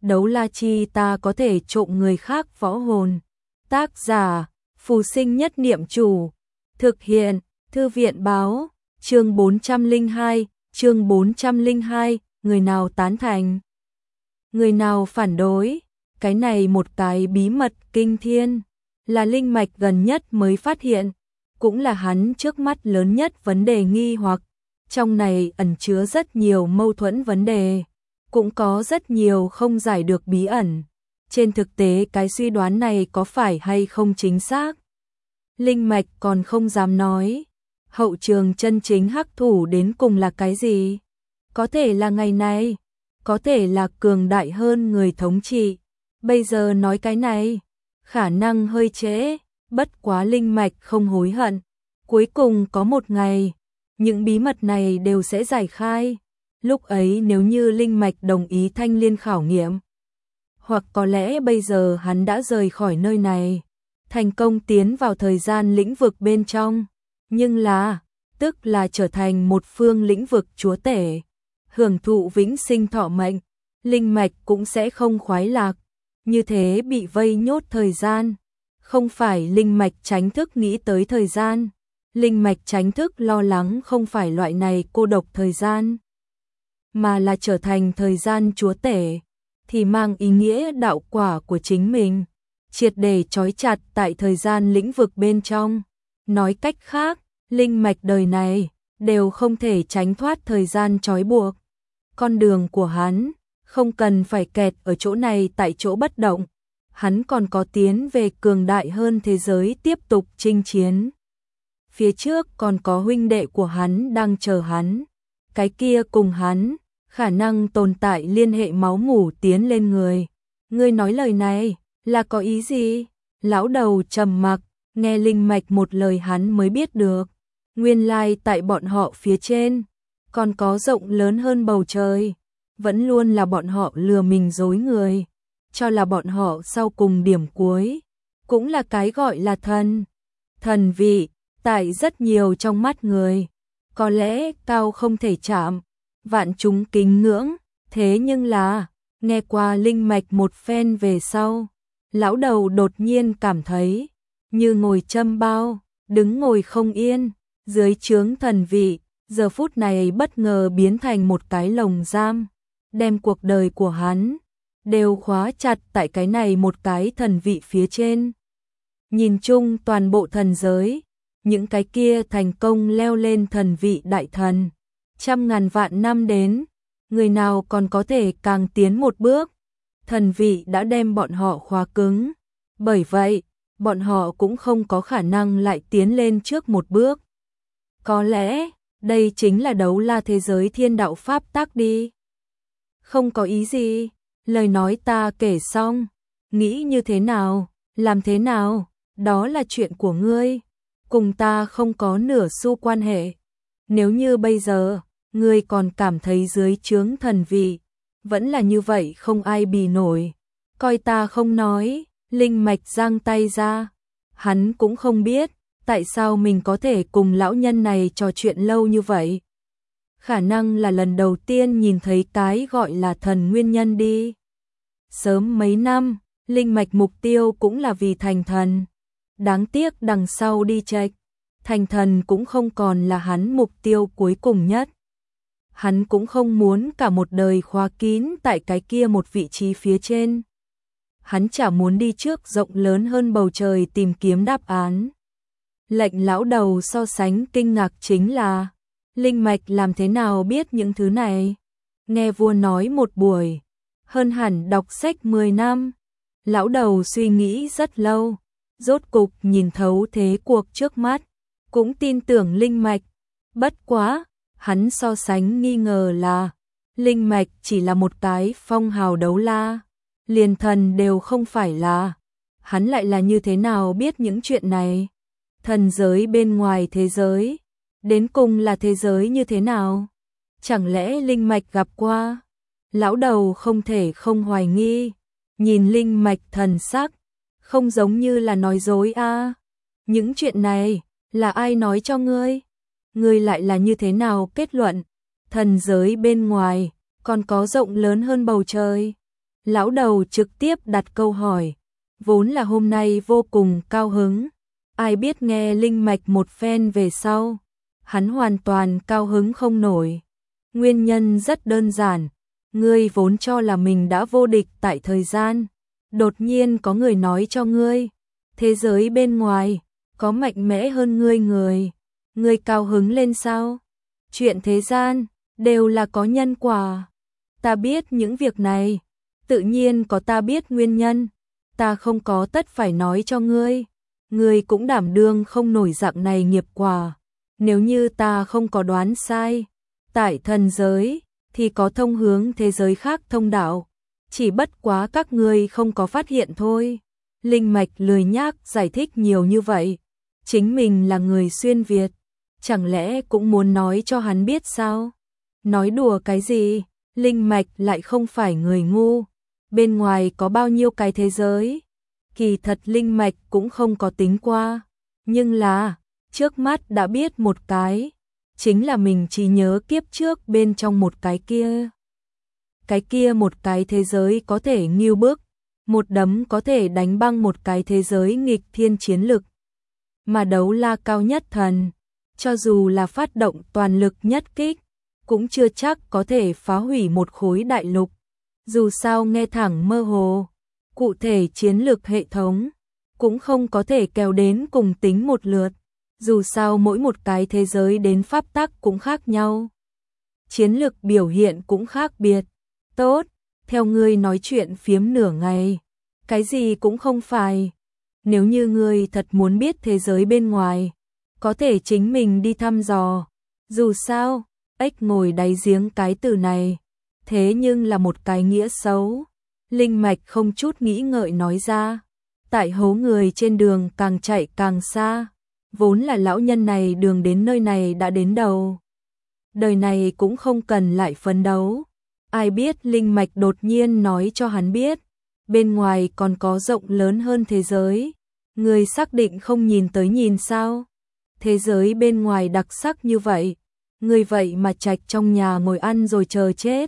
đấu la chi ta có thể trộm người khác võ hồn. Tác giả, Phù Sinh Nhất Niệm Chủ. Thực hiện, Thư viện Báo. Chương 402, chương 402, người nào tán thành, người nào phản đối. Cái này một cái bí mật kinh thiên, là Linh Mạch gần nhất mới phát hiện, cũng là hắn trước mắt lớn nhất vấn đề nghi hoặc. Trong này ẩn chứa rất nhiều mâu thuẫn vấn đề, cũng có rất nhiều không giải được bí ẩn. Trên thực tế cái suy đoán này có phải hay không chính xác, Linh Mạch còn không dám nói. Hậu trường chân chính hắc thủ đến cùng là cái gì? Có thể là ngày này, có thể là cường đại hơn người thống trị. Bây giờ nói cái này, khả năng hơi trễ, bất quá Linh Mạch không hối hận. Cuối cùng có một ngày, những bí mật này đều sẽ giải khai. Lúc ấy nếu như Linh Mạch đồng ý thanh liên khảo nghiệm, hoặc có lẽ bây giờ hắn đã rời khỏi nơi này, thành công tiến vào thời gian lĩnh vực bên trong. Nhưng là, tức là trở thành một phương lĩnh vực chúa tể, hưởng thụ vĩnh sinh thọ mệnh, Linh Mạch cũng sẽ không khoái lạc. Như thế bị vây nhốt thời gian, không phải Linh Mạch tránh thức nghĩ tới thời gian, Linh Mạch tránh thức lo lắng không phải loại này cô độc thời gian, mà là trở thành thời gian chúa tể, thì mang ý nghĩa đạo quả của chính mình, triệt để trói chặt tại thời gian lĩnh vực bên trong. Nói cách khác, Linh Mạch đời này đều không thể tránh thoát thời gian trói buộc. Con đường của hắn không cần phải kẹt ở chỗ này tại chỗ bất động, hắn còn có tiến về cường đại hơn thế giới tiếp tục chinh chiến. Phía trước còn có huynh đệ của hắn đang chờ hắn, cái kia cùng hắn khả năng tồn tại liên hệ máu mủ tiến lên người. Ngươi nói lời này là có ý gì? Lão đầu trầm mặc, nghe Linh Mạch một lời hắn mới biết được, nguyên lai tại bọn họ phía trên còn có rộng lớn hơn bầu trời. Vẫn luôn là bọn họ lừa mình dối người, cho là bọn họ sau cùng điểm cuối, cũng là cái gọi là thần vị, tại rất nhiều trong mắt người, có lẽ cao không thể chạm, vạn chúng kính ngưỡng. Thế nhưng là, nghe qua Linh Mạch một phen về sau, lão đầu đột nhiên cảm thấy như ngồi châm bao, đứng ngồi không yên. Dưới trướng thần vị, giờ phút này bất ngờ biến thành một cái lồng giam, đem cuộc đời của hắn đều khóa chặt tại cái này một cái thần vị phía trên. Nhìn chung toàn bộ thần giới, những cái kia thành công leo lên thần vị đại thần, trăm ngàn vạn năm đến, người nào còn có thể càng tiến một bước. Thần vị đã đem bọn họ khóa cứng, bởi vậy, bọn họ cũng không có khả năng lại tiến lên trước một bước. Có lẽ, đây chính là đấu la thế giới thiên đạo pháp tắc đi. Không có ý gì, lời nói ta kể xong, nghĩ như thế nào, làm thế nào, đó là chuyện của ngươi, cùng ta không có nửa xu quan hệ. Nếu như bây giờ, ngươi còn cảm thấy dưới trướng thần vị, vẫn là như vậy không ai bì nổi, coi ta không nói. Linh Mạch giang tay ra, hắn cũng không biết tại sao mình có thể cùng lão nhân này trò chuyện lâu như vậy. Khả năng là lần đầu tiên nhìn thấy cái gọi là thần nguyên nhân đi. Sớm mấy năm, Linh Mạch mục tiêu cũng là vì thành thần. Đáng tiếc đằng sau đi chệch, thành thần cũng không còn là hắn mục tiêu cuối cùng nhất. Hắn cũng không muốn cả một đời khóa kín tại cái kia một vị trí phía trên. Hắn chả muốn đi trước rộng lớn hơn bầu trời tìm kiếm đáp án. Lệnh lão đầu so sánh kinh ngạc chính là, Linh Mạch làm thế nào biết những thứ này? Nghe vua nói một buổi, hơn hẳn đọc sách 10 năm. Lão đầu suy nghĩ rất lâu, rốt cục nhìn thấu thế cuộc trước mắt, cũng tin tưởng Linh Mạch. Bất quá, hắn so sánh nghi ngờ là, Linh Mạch chỉ là một cái phong hào đấu la, liền thần đều không phải là. Hắn lại là như thế nào biết những chuyện này? Thần giới bên ngoài thế giới, đến cùng là thế giới như thế nào? Chẳng lẽ Linh Mạch gặp qua? Lão đầu không thể không hoài nghi, nhìn Linh Mạch thần sắc, không giống như là nói dối a. Những chuyện này, là ai nói cho ngươi? Ngươi lại là như thế nào kết luận? Thần giới bên ngoài, còn có rộng lớn hơn bầu trời. Lão đầu trực tiếp đặt câu hỏi, vốn là hôm nay vô cùng cao hứng. Ai biết nghe linh mạch một phen về sau, hắn hoàn toàn cao hứng không nổi. Nguyên nhân rất đơn giản, ngươi vốn cho là mình đã vô địch tại thời gian. Đột nhiên có người nói cho ngươi, thế giới bên ngoài có mạnh mẽ hơn ngươi người. Ngươi cao hứng lên sao? Chuyện thế gian đều là có nhân quả. Ta biết những việc này, tự nhiên có ta biết nguyên nhân. Ta không có tất phải nói cho ngươi. Ngươi cũng đảm đương không nổi dạng này nghiệp quả. Nếu như ta không có đoán sai, tại thần giới thì có thông hướng thế giới khác thông đạo. Chỉ bất quá các ngươi không có phát hiện thôi. Linh mạch lười nhác giải thích nhiều như vậy. Chính mình là người xuyên Việt, chẳng lẽ cũng muốn nói cho hắn biết sao? Nói đùa cái gì? Linh mạch lại không phải người ngu. Bên ngoài có bao nhiêu cái thế giới? Kỳ thật linh mạch cũng không có tính qua. Nhưng là, trước mắt đã biết một cái. Chính là mình chỉ nhớ kiếp trước bên trong một cái kia. Cái kia một cái thế giới có thể nghêu bức. Một đấm có thể đánh băng một cái thế giới nghịch thiên chiến lực. Mà đấu la cao nhất thần, cho dù là phát động toàn lực nhất kích, cũng chưa chắc có thể phá hủy một khối đại lục. Dù sao nghe thẳng mơ hồ, cụ thể chiến lược hệ thống cũng không có thể kéo đến cùng tính một lượt. Dù sao mỗi một cái thế giới đến pháp tắc cũng khác nhau. Chiến lược biểu hiện cũng khác biệt. Tốt, theo ngươi nói chuyện phiếm nửa ngày, cái gì cũng không phải. Nếu như ngươi thật muốn biết thế giới bên ngoài, có thể chính mình đi thăm dò. Dù sao, ếch ngồi đáy giếng cái từ này, thế nhưng là một cái nghĩa xấu. Linh mạch không chút nghĩ ngợi nói ra. Tại hố người trên đường càng chạy càng xa. Vốn là lão nhân này đường đến nơi này đã đến đầu. Đời này cũng không cần lại phấn đấu. Ai biết linh mạch đột nhiên nói cho hắn biết. Bên ngoài còn có rộng lớn hơn thế giới. Người xác định không nhìn tới nhìn sao? Thế giới bên ngoài đặc sắc như vậy. Người vậy mà trạch trong nhà ngồi ăn rồi chờ chết.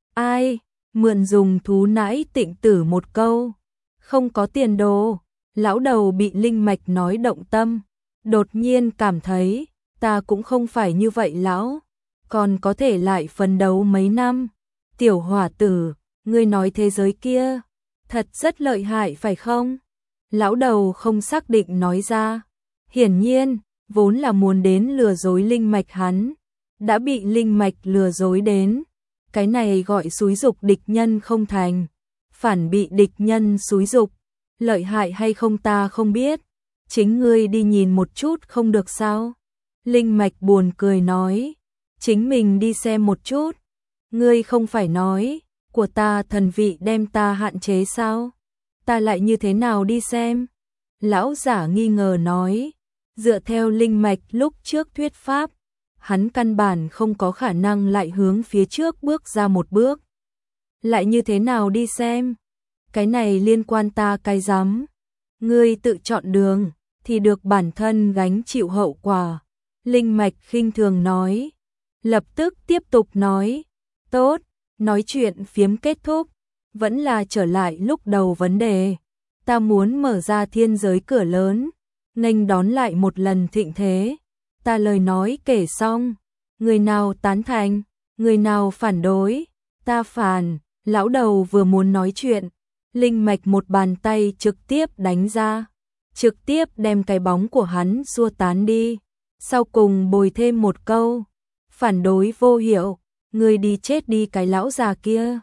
Ai? Mượn dùng thú nãi tịnh tử một câu. Không có tiền đồ. Lão đầu bị linh mạch nói động tâm. Đột nhiên cảm thấy, ta cũng không phải như vậy lão. Còn có thể lại phấn đấu mấy năm. Tiểu hỏa tử, ngươi nói thế giới kia, thật rất lợi hại phải không? Lão đầu không xác định nói ra. Hiển nhiên, vốn là muốn đến lừa dối linh mạch hắn. Đã bị linh mạch lừa dối đến. Cái này gọi xúi dục địch nhân không thành. Phản bị địch nhân xúi dục. Lợi hại hay không ta không biết. Chính ngươi đi nhìn một chút không được sao? Linh mạch buồn cười nói. Chính mình đi xem một chút. Ngươi không phải nói, của ta thần vị đem ta hạn chế sao? Ta lại như thế nào đi xem? Lão giả nghi ngờ nói. Dựa theo linh mạch lúc trước thuyết pháp, hắn căn bản không có khả năng lại hướng phía trước bước ra một bước. Lại như thế nào đi xem? Cái này liên quan ta cái rắm. Ngươi tự chọn đường, thì được bản thân gánh chịu hậu quả. Linh mạch khinh thường nói. Lập tức tiếp tục nói. Tốt, nói chuyện phiếm kết thúc. Vẫn là trở lại lúc đầu vấn đề. Ta muốn mở ra thiên giới cửa lớn, nghênh đón lại một lần thịnh thế. Ta lời nói kể xong. Người nào tán thành, người nào phản đối. Ta phản. Lão đầu vừa muốn nói chuyện, linh mạch một bàn tay trực tiếp đánh ra. Trực tiếp đem cái bóng của hắn xua tán đi. Sau cùng bồi thêm một câu. Phản đối vô hiệu. Ngươi đi chết đi cái lão già kia.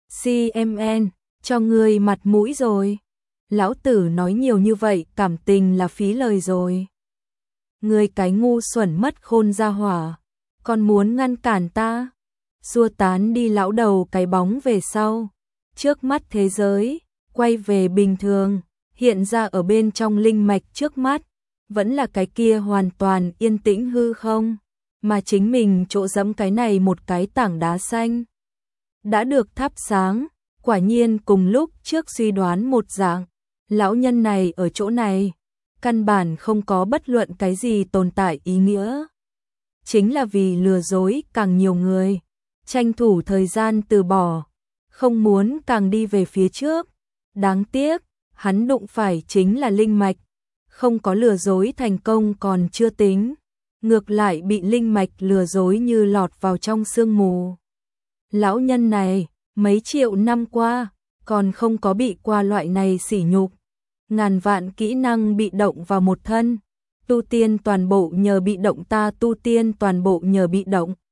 CMN, cho ngươi mặt mũi rồi. Lão tử nói nhiều như vậy cảm tình là phí lời rồi. Ngươi cái ngu xuẩn mất khôn ra hỏa. Còn muốn ngăn cản ta. Xua tán đi lão đầu cái bóng về sau. Trước mắt thế giới, quay về bình thường. Hiện ra ở bên trong linh mạch trước mắt. Vẫn là cái kia hoàn toàn yên tĩnh hư không. Mà chính mình chỗ dẫm cái này một cái tảng đá xanh. Đã được thắp sáng, quả nhiên cùng lúc trước suy đoán một dạng. Lão nhân này ở chỗ này, căn bản không có bất luận cái gì tồn tại ý nghĩa. Chính là vì lừa dối càng nhiều người, tranh thủ thời gian từ bỏ. không muốn càng đi về phía trước. Đáng tiếc, hắn đụng phải chính là linh mạch, không có lừa dối thành công còn chưa tính, ngược lại bị linh mạch lừa dối như lọt vào trong sương mù. Lão nhân này, mấy triệu năm qua, còn không có bị qua loại này sỉ nhục. Ngàn vạn kỹ năng bị động vào một thân, tu tiên toàn bộ nhờ bị động, ta tu tiên toàn bộ nhờ bị động.